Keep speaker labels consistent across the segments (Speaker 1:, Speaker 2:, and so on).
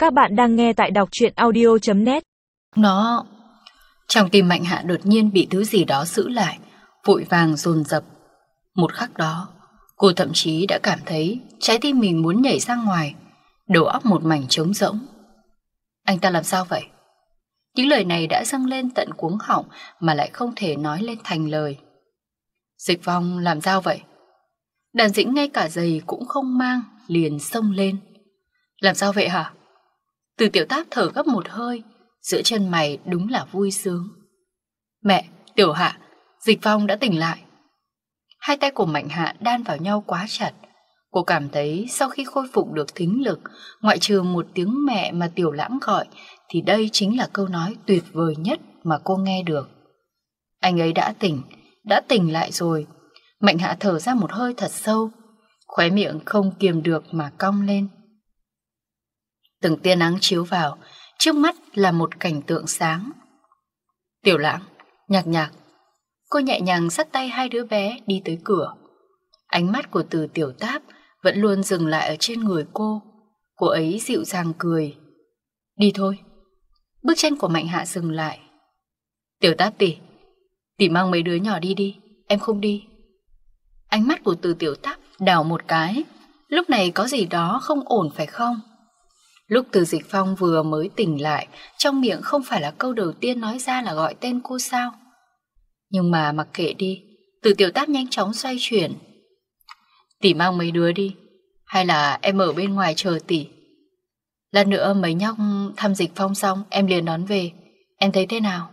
Speaker 1: Các bạn đang nghe tại đọc truyện audio.net.
Speaker 2: Nó... Trong tim Mạnh Hạ đột nhiên bị thứ gì đó giữ lại, vội vàng dồn dập. Một khắc đó, cô thậm chí đã cảm thấy trái tim mình muốn nhảy ra ngoài, đầu óc một mảnh trống rỗng. Anh ta làm sao vậy? Những lời này đã dâng lên tận cuống họng mà lại không thể nói lên thành lời. Dịch Phong làm sao vậy? Đàn Dĩnh ngay cả giày cũng không mang, liền xông lên. Làm sao vậy hả? Từ Tiểu Táp thở gấp một hơi, giữa chân mày đúng là vui sướng. Mẹ, Tiểu Hạ, Dịch Phong đã tỉnh lại. Hai tay của Mạnh Hạ đan vào nhau quá chặt. Cô cảm thấy sau khi khôi phục được thính lực, ngoại trừ một tiếng mẹ mà Tiểu Lãng gọi, thì đây chính là câu nói tuyệt vời nhất mà cô nghe được. Anh ấy đã tỉnh lại rồi. Mạnh Hạ thở ra một hơi thật sâu, khóe miệng không kiềm được mà cong lên. Từng tia nắng chiếu vào, trước mắt là một cảnh tượng sáng. Tiểu Lãng, Nhạc Nhạc. Cô nhẹ nhàng dắt tay hai đứa bé đi tới cửa. Ánh mắt của Từ Tiểu Táp vẫn luôn dừng lại ở trên người cô. Cô ấy dịu dàng cười. Đi thôi. Bước chân của Mạnh Hạ dừng lại. Tiểu Táp tỷ mang mấy đứa nhỏ đi đi, em không đi. Ánh mắt của Từ Tiểu Táp đảo một cái. Lúc này có gì đó không ổn phải không? Lúc Từ Dịch Phong vừa mới tỉnh lại, trong miệng không phải là câu đầu tiên nói ra là gọi tên cô sao? Nhưng mà mặc kệ đi, Từ Tiểu Táp nhanh chóng xoay chuyển. Tỷ mang mấy đứa đi, hay là em ở bên ngoài chờ tỷ? Lát nữa mấy nhóc thăm Dịch Phong xong em liền đón về, em thấy thế nào?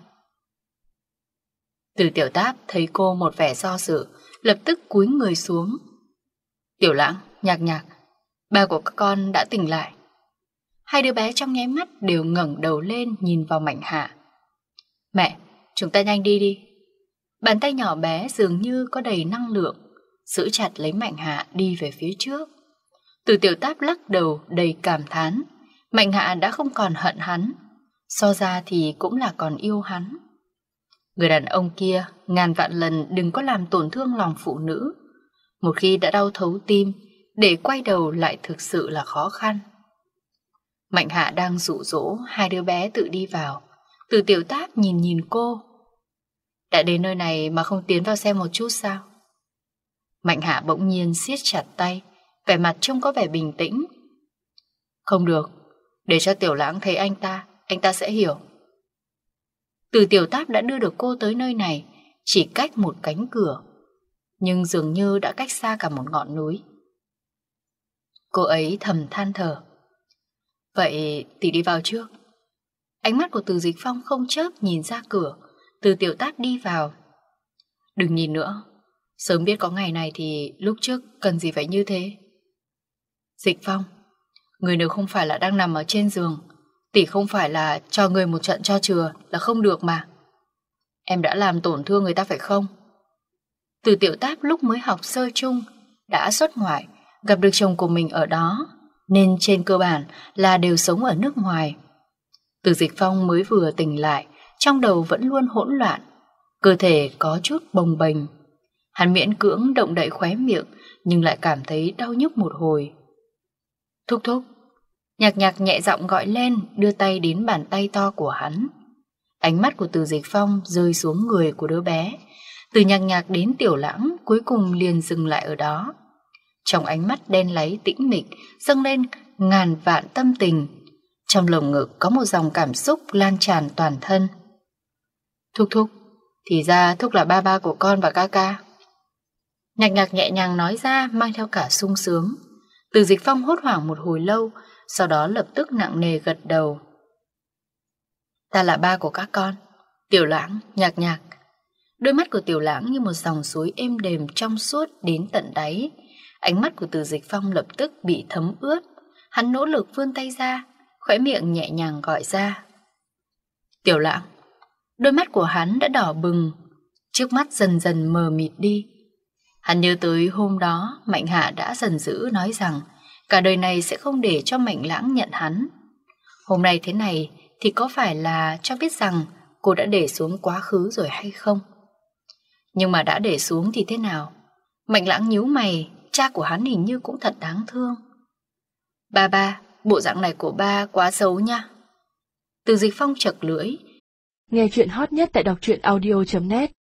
Speaker 2: Từ Tiểu Táp thấy cô một vẻ do dự, lập tức cúi người xuống. Tiểu Lãng, Nhạc Nhạc, ba của các con đã tỉnh lại. Hai đứa bé trong nháy mắt đều ngẩng đầu lên nhìn vào Mạnh Hạ. Mẹ, chúng ta nhanh đi đi. Bàn tay nhỏ bé dường như có đầy năng lượng, giữ chặt lấy Mạnh Hạ đi về phía trước. Từ Tiểu Táp lắc đầu đầy cảm thán. Mạnh Hạ đã không còn hận hắn, so ra thì cũng là còn yêu hắn. Người đàn ông kia ngàn vạn lần đừng có làm tổn thương lòng phụ nữ. Một khi đã đau thấu tim, để quay đầu lại thực sự là khó khăn. Mạnh Hạ đang dụ dỗ hai đứa bé tự đi vào. Từ Tiểu Táp nhìn cô. Đã đến nơi này mà không tiến vào xem một chút sao? Mạnh Hạ bỗng nhiên siết chặt tay, vẻ mặt trông có vẻ bình tĩnh. Không được, để cho Tiểu Lãng thấy anh ta sẽ hiểu. Từ Tiểu Táp đã đưa được cô tới nơi này, chỉ cách một cánh cửa, nhưng dường như đã cách xa cả một ngọn núi. Cô ấy thầm than thở. Vậy tỷ đi vào trước. Ánh mắt của Từ Dịch Phong không chớp nhìn ra cửa. Từ Tiểu Táp đi vào. Đừng nhìn nữa, sớm biết có ngày này thì lúc trước cần gì phải như thế. Dịch Phong, người nếu không phải là đang nằm ở trên giường, tỷ không phải là cho người một trận cho chừa là không được mà. Em đã làm tổn thương người ta phải không? Từ Tiểu Táp lúc mới học sơ chung đã xuất ngoại, gặp được chồng của mình ở đó, nên trên cơ bản là đều sống ở nước ngoài. Từ Dịch Phong mới vừa tỉnh lại, trong đầu vẫn luôn hỗn loạn, cơ thể có chút bồng bềnh. Hắn miễn cưỡng động đậy khóe miệng, nhưng lại cảm thấy đau nhức một hồi. Thúc thúc. Nhạc Nhạc nhẹ giọng gọi lên, đưa tay đến bàn tay to của hắn. Ánh mắt của Từ Dịch Phong rơi xuống người của đứa bé. Từ Nhạc Nhạc đến Tiểu Lãng cuối cùng liền dừng lại ở đó. Trong ánh mắt đen láy tĩnh mịch dâng lên ngàn vạn tâm tình. Trong lồng ngực có một dòng cảm xúc lan tràn toàn thân. Thúc thúc, thì ra thúc là ba của con và ca. Nhạc Nhạc nhẹ nhàng nói ra mang theo cả sung sướng. Từ Dịch Phong hốt hoảng một hồi lâu, sau đó lập tức nặng nề gật đầu. Ta là ba của các con, Tiểu Lãng, Nhạc Nhạc. Đôi mắt của Tiểu Lãng như một dòng suối êm đềm trong suốt đến tận đáy. Ánh mắt của Từ Dịch Phong lập tức bị thấm ướt. Hắn nỗ lực vươn tay ra, khóe miệng nhẹ nhàng gọi ra. Tiểu Lãng. Đôi mắt của hắn đã đỏ bừng, trước mắt dần dần mờ mịt đi. Hắn nhớ tới hôm đó Mạnh Hạ đã giận dữ nói rằng cả đời này sẽ không để cho Mạnh Lãng nhận hắn. Hôm nay thế này thì có phải là cho biết rằng cô đã để xuống quá khứ rồi hay không? Nhưng mà đã để xuống thì thế nào? Mạnh Lãng nhíu mày, cha của hắn hình như cũng thật đáng thương. Ba, bộ dạng này của ba quá xấu nha. Từ Dịch Phong chật lưỡi.
Speaker 1: Nghe chuyện hot nhất tại đọc truyện audio.net